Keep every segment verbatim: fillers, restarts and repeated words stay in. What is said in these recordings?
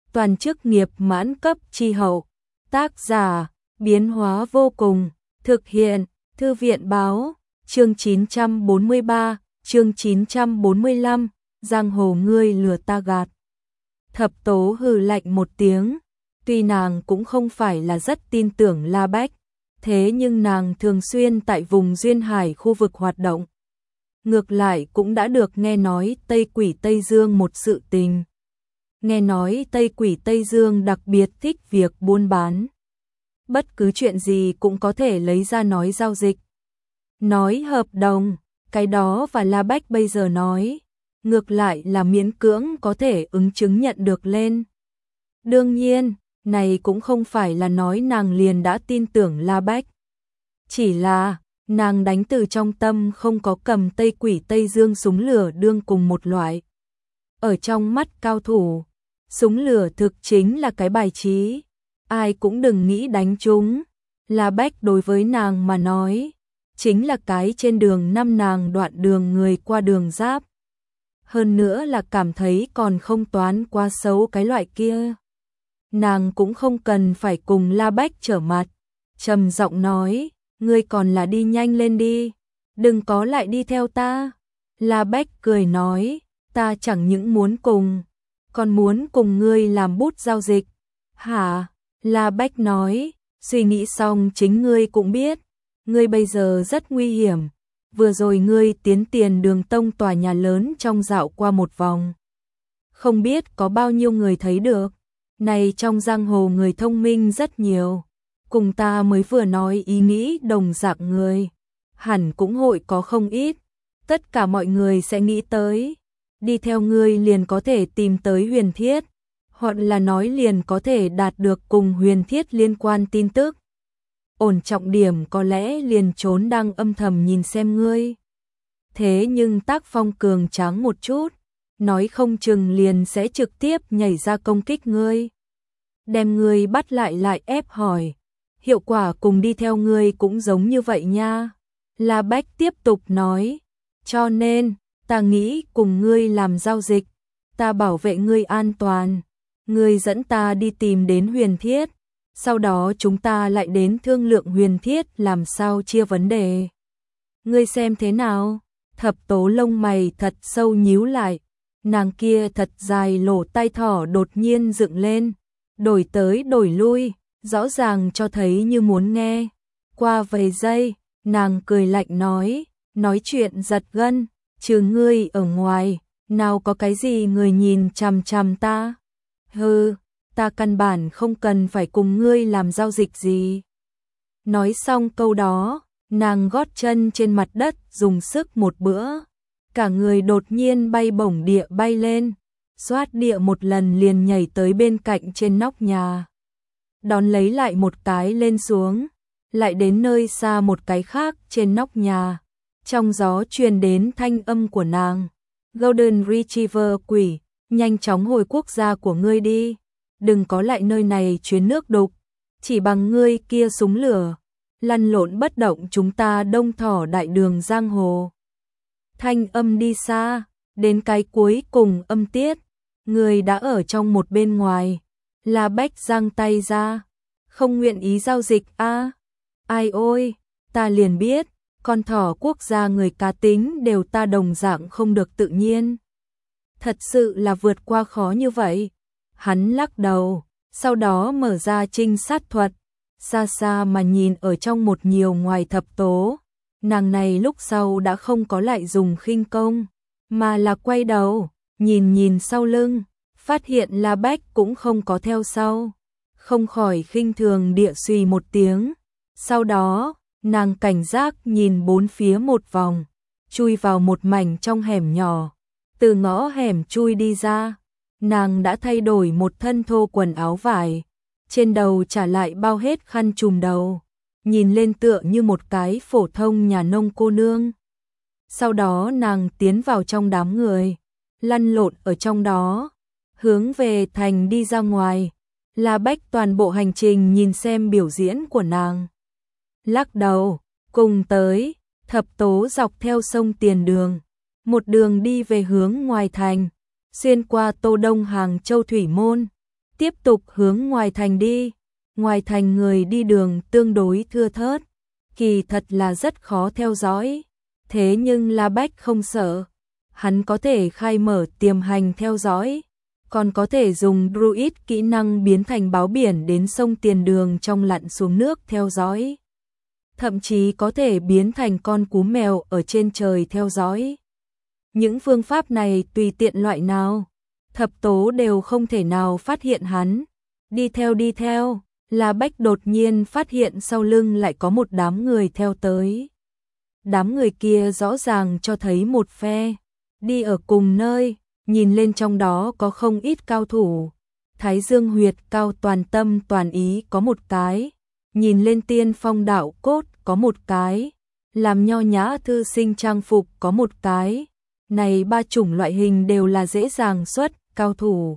toàn chức nghiệp mãn cấp chi hậu. Tác giả, biến hóa vô cùng, thực hiện, Thư viện báo, chương chín trăm bốn mươi ba, chương chín trăm bốn mươi lăm, giang hồ ngươi lừa ta gạt. Thập Tố hừ lạnh một tiếng, tuy nàng cũng không phải là rất tin tưởng La Bách, thế nhưng nàng thường xuyên tại vùng duyên hải khu vực hoạt động. Ngược lại cũng đã được nghe nói Tây Quỷ Tây Dương một sự tình. Nghe nói Tây Quỷ Tây Dương đặc biệt thích việc buôn bán. Bất cứ chuyện gì cũng có thể lấy ra nói giao dịch. Nói hợp đồng, cái đó và La Bách bây giờ nói, ngược lại là miễn cưỡng có thể ứng chứng nhận được lên. Đương nhiên, này cũng không phải là nói nàng liền đã tin tưởng La Bách. Chỉ là, nàng đánh từ trong tâm không có cầm Tây Quỷ Tây Dương súng lửa đương cùng một loại. Ở trong mắt cao thủ, súng lửa thực chính là cái bài trí, ai cũng đừng nghĩ đánh chúng. La Bách đối với nàng mà nói, chính là cái trên đường năm nàng đoạn đường người qua đường giáp. Hơn nữa là cảm thấy còn không toán quá xấu cái loại kia. Nàng cũng không cần phải cùng La Bách trở mặt, trầm giọng nói, ngươi còn là đi nhanh lên đi, đừng có lại đi theo ta. La Bách cười nói, ta chẳng những muốn cùng, còn muốn cùng ngươi làm bút giao dịch. Hả? La Bách nói, suy nghĩ xong chính ngươi cũng biết, ngươi bây giờ rất nguy hiểm. Vừa rồi ngươi tiến tiền Đường Tông tòa nhà lớn trong dạo qua một vòng. Không biết có bao nhiêu người thấy được. Này trong giang hồ người thông minh rất nhiều. Cùng ta mới vừa nói ý nghĩ đồng dạng người. Hẳn cũng hội có không ít. Tất cả mọi người sẽ nghĩ tới. Đi theo ngươi liền có thể tìm tới Huyền Thiết. Hoặc là nói liền có thể đạt được cùng Huyền Thiết liên quan tin tức. Ổn trọng điểm có lẽ liền trốn đang âm thầm nhìn xem ngươi. Thế nhưng tác phong cường tráng một chút, nói không chừng liền sẽ trực tiếp nhảy ra công kích ngươi. Đem ngươi bắt lại lại ép hỏi. Hiệu quả cùng đi theo ngươi cũng giống như vậy nha. La Bách tiếp tục nói. Cho nên, ta nghĩ cùng ngươi làm giao dịch. Ta bảo vệ ngươi an toàn. Ngươi dẫn ta đi tìm đến Huyền Thiết. Sau đó chúng ta lại đến thương lượng Huyền Thiết làm sao chia vấn đề. Ngươi xem thế nào? Thập Tố lông mày thật sâu nhíu lại. Nàng kia thật dài lỗ tai thỏ đột nhiên dựng lên. Đổi tới đổi lui, rõ ràng cho thấy như muốn nghe. Qua vài giây, nàng cười lạnh nói, nói chuyện giật gân, trừ ngươi ở ngoài, nào có cái gì người nhìn chằm chằm ta. Hừ, ta căn bản không cần phải cùng ngươi làm giao dịch gì. Nói xong câu đó, nàng gót chân trên mặt đất dùng sức một bữa. Cả người đột nhiên bay bổng địa bay lên. Xoát địa một lần liền nhảy tới bên cạnh trên nóc nhà. Đón lấy lại một cái lên xuống. Lại đến nơi xa một cái khác trên nóc nhà. Trong gió truyền đến thanh âm của nàng. Golden Retriever quỷ, nhanh chóng hồi quốc gia của ngươi đi. Đừng có lại nơi này chuyến nước đục. Chỉ bằng ngươi kia súng lửa. Lăn lộn bất động chúng ta đông thỏ đại đường giang hồ. Thanh âm đi xa. Đến cái cuối cùng âm tiết. Người đã ở trong một bên ngoài. La Bách giang tay ra. Không nguyện ý giao dịch a à? Ai ôi, ta liền biết. Con thỏ quốc gia người cá tính đều ta đồng dạng không được tự nhiên. Thật sự là vượt qua khó như vậy. Hắn lắc đầu, sau đó mở ra trinh sát thuật, xa xa mà nhìn ở trong một nhiều ngoài Thập Tố. Nàng này lúc sau đã không có lại dùng khinh công, mà là quay đầu, nhìn nhìn sau lưng, phát hiện La Bách cũng không có theo sau. Không khỏi khinh thường địa suy một tiếng. Sau đó, nàng cảnh giác nhìn bốn phía một vòng, chui vào một mảnh trong hẻm nhỏ. Từ ngõ hẻm chui đi ra, nàng đã thay đổi một thân thô quần áo vải, trên đầu trả lại bao hết khăn trùm đầu, nhìn lên tựa như một cái phổ thông nhà nông cô nương. Sau đó nàng tiến vào trong đám người, lăn lộn ở trong đó, hướng về thành đi ra ngoài. La Bách toàn bộ hành trình nhìn xem biểu diễn của nàng. Lắc đầu, cùng tới, Thập Tố dọc theo sông Tiền Đường, một đường đi về hướng ngoài thành, xuyên qua Tô Đông Hàng Châu Thủy Môn, tiếp tục hướng ngoài thành đi. Ngoài thành người đi đường tương đối thưa thớt, kỳ thật là rất khó theo dõi. Thế nhưng La Bách không sợ, hắn có thể khai mở tiềm hành theo dõi, còn có thể dùng druid kỹ năng biến thành báo biển đến sông tiền đường trong lặn xuống nước theo dõi. Thậm chí có thể biến thành con cú mèo ở trên trời theo dõi. Những phương pháp này tùy tiện loại nào, thập tố đều không thể nào phát hiện hắn. Đi theo đi theo, La Bách đột nhiên phát hiện sau lưng lại có một đám người theo tới. Đám người kia rõ ràng cho thấy một phe, đi ở cùng nơi, nhìn lên trong đó có không ít cao thủ. Thái Dương huyệt cao toàn tâm toàn ý có một cái, nhìn lên tiên phong đạo cốt có một cái, làm nho nhã thư sinh trang phục có một cái. Này ba chủng loại hình đều là dễ dàng xuất cao thủ.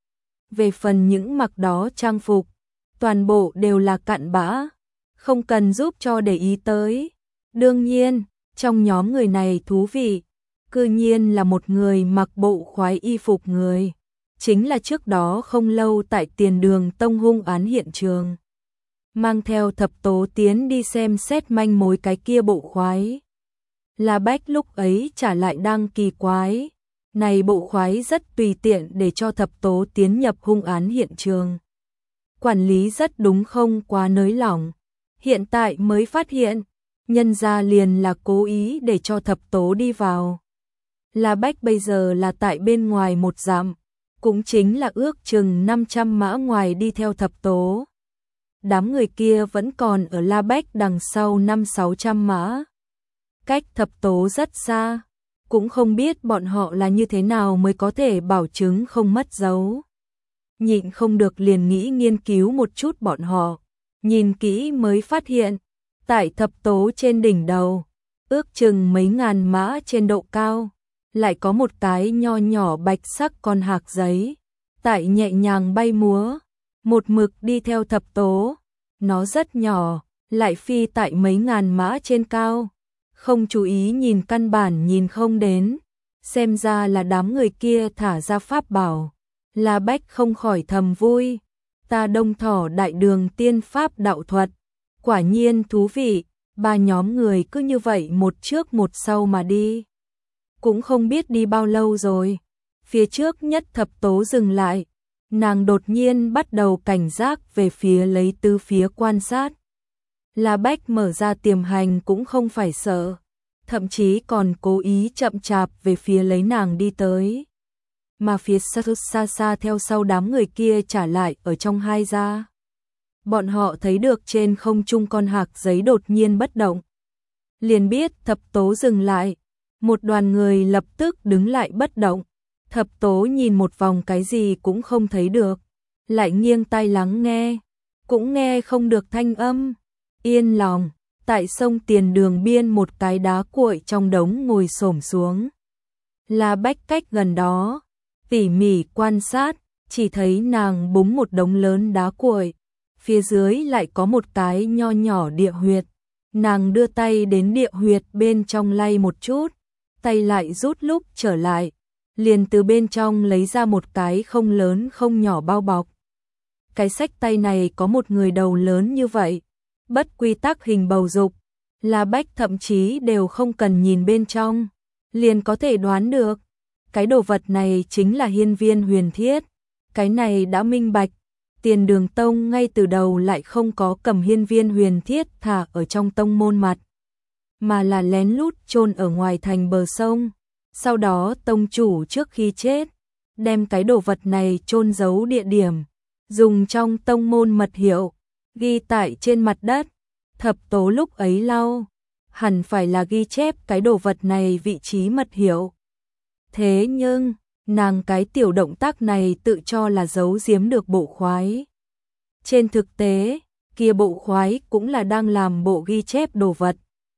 Về phần những mặc đó trang phục, toàn bộ đều là cặn bã, không cần giúp cho để ý tới. Đương nhiên, trong nhóm người này thú vị, cư nhiên là một người mặc bộ khoái y phục người, chính là trước đó không lâu tại tiền đường tông hung án hiện trường, mang theo thập tố tiến đi xem xét manh mối cái kia bộ khoái. La Bách lúc ấy trả lại đang kỳ quái, này bộ khoái rất tùy tiện để cho thập tố tiến nhập hung án hiện trường. Quản lý rất đúng không quá nới lỏng, hiện tại mới phát hiện, nhân ra liền là cố ý để cho thập tố đi vào. La Bách bây giờ là tại bên ngoài một dặm, cũng chính là ước chừng năm trăm mã ngoài đi theo thập tố. Đám người kia vẫn còn ở La Bách đằng sau năm sáu trăm mã. Cách thập tố rất xa, cũng không biết bọn họ là như thế nào mới có thể bảo chứng không mất dấu. Nhịn không được liền nghĩ nghiên cứu một chút bọn họ, nhìn kỹ mới phát hiện, tại thập tố trên đỉnh đầu, ước chừng mấy ngàn mã trên độ cao, lại có một cái nho nhỏ bạch sắc con hạc giấy, tại nhẹ nhàng bay múa, một mực đi theo thập tố. Nó rất nhỏ, lại phi tại mấy ngàn mã trên cao, không chú ý nhìn căn bản nhìn không đến, xem ra là đám người kia thả ra pháp bảo. La Bách không khỏi thầm vui, ta Đông Thỏ đại đường tiên pháp đạo thuật, quả nhiên thú vị. Ba nhóm người cứ như vậy một trước một sau mà đi, cũng không biết đi bao lâu rồi. Phía trước nhất thập tố dừng lại, nàng đột nhiên bắt đầu cảnh giác về phía lấy tứ phía quan sát. La Bách mở ra tiềm hành cũng không phải sợ, thậm chí còn cố ý chậm chạp về phía lấy nàng đi tới. Mà phía xa xa, xa theo sau đám người kia trả lại ở trong hai gia. Bọn họ thấy được trên không trung con hạc giấy đột nhiên bất động, liền biết thập tố dừng lại. Một đoàn người lập tức đứng lại bất động. Thập tố nhìn một vòng cái gì cũng không thấy được, lại nghiêng tai lắng nghe, cũng nghe không được thanh âm. Yên lòng, tại sông tiền đường biên một cái đá cuội trong đống ngồi xổm xuống. La Bách cách gần đó, tỉ mỉ quan sát, chỉ thấy nàng búng một đống lớn đá cuội, phía dưới lại có một cái nho nhỏ địa huyệt. Nàng đưa tay đến địa huyệt bên trong lay một chút, tay lại rút lúc trở lại, liền từ bên trong lấy ra một cái không lớn không nhỏ bao bọc. Cái xách tay này có một người đầu lớn như vậy, bất quy tắc hình bầu dục. La Bách thậm chí đều không cần nhìn bên trong, liền có thể đoán được. Cái đồ vật này chính là hiên viên huyền thiết. Cái này đã minh bạch, tiền đường tông ngay từ đầu lại không có cầm hiên viên huyền thiết thả ở trong tông môn mặt, mà là lén lút chôn ở ngoài thành bờ sông. Sau đó tông chủ trước khi chết, đem cái đồ vật này chôn giấu địa điểm, dùng trong tông môn mật hiệu, ghi tại trên mặt đất. Thập tố lúc ấy lau, hẳn phải là ghi chép cái đồ vật này vị trí mật hiệu. Thế nhưng, nàng cái tiểu động tác này tự cho là giấu giếm được bộ khoái. Trên thực tế, kia bộ khoái cũng là đang làm bộ ghi chép đồ vật.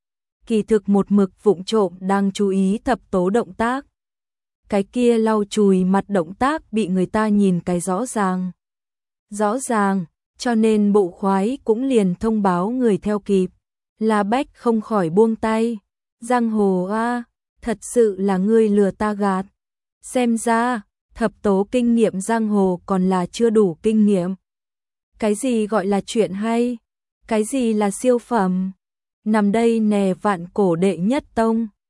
Kỳ thực một mực vụng trộm đang chú ý thập tố động tác. Cái kia lau chùi mặt động tác bị người ta nhìn cái rõ ràng. Rõ ràng, cho nên bộ khoái cũng liền thông báo người theo kịp. La Bách không khỏi buông tay. Giang hồ a, thật sự là ngươi lừa ta gạt. Xem ra, thập tố kinh nghiệm giang hồ còn là chưa đủ kinh nghiệm. Cái gì gọi là chuyện hay? Cái gì là siêu phẩm? Nằm đây nè vạn cổ đệ nhất tông.